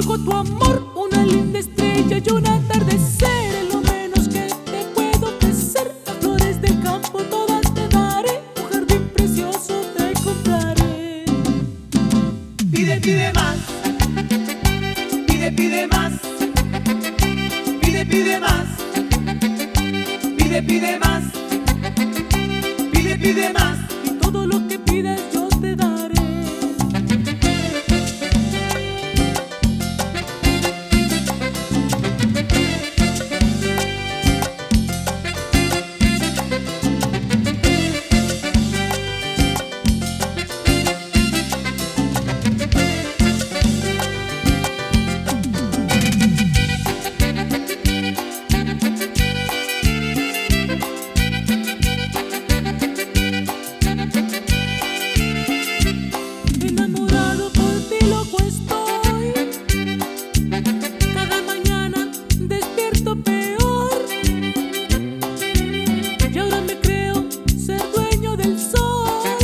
oigo tu amor, una linda estrella y un atardecer. Es lo menos que te puedo ofrecer. Las flores del campo todas te daré, un jardín precioso te compraré. Pide, pide más. Pide, pide más. Pide, pide más. Pide, pide más. Pide, pide más. Y todo lo que pidas yo te daré. Enamorado por ti loco estoy, cada mañana despierto peor, y ahora me creo ser dueño del sol,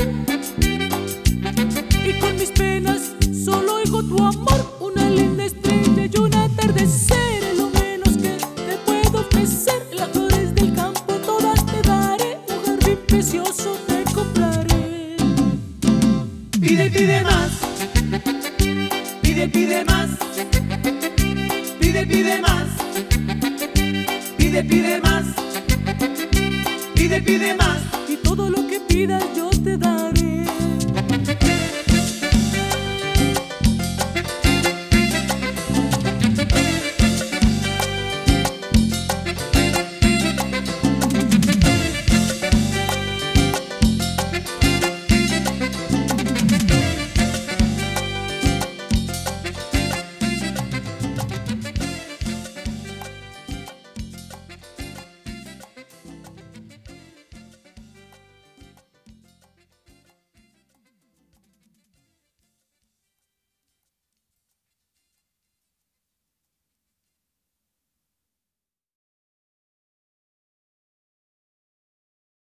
y con mis penas solo oigo tu amor, una linda estrella y un atardecer. Es lo menos que te puedo ofrecer. Las flores del campo todas te daré, un jardín precioso te compraré. Pide, pide más. Pide, pide más. Pide, pide más. Pide, pide más. Pide, pide más. Y todo lo que pidas yo te daré.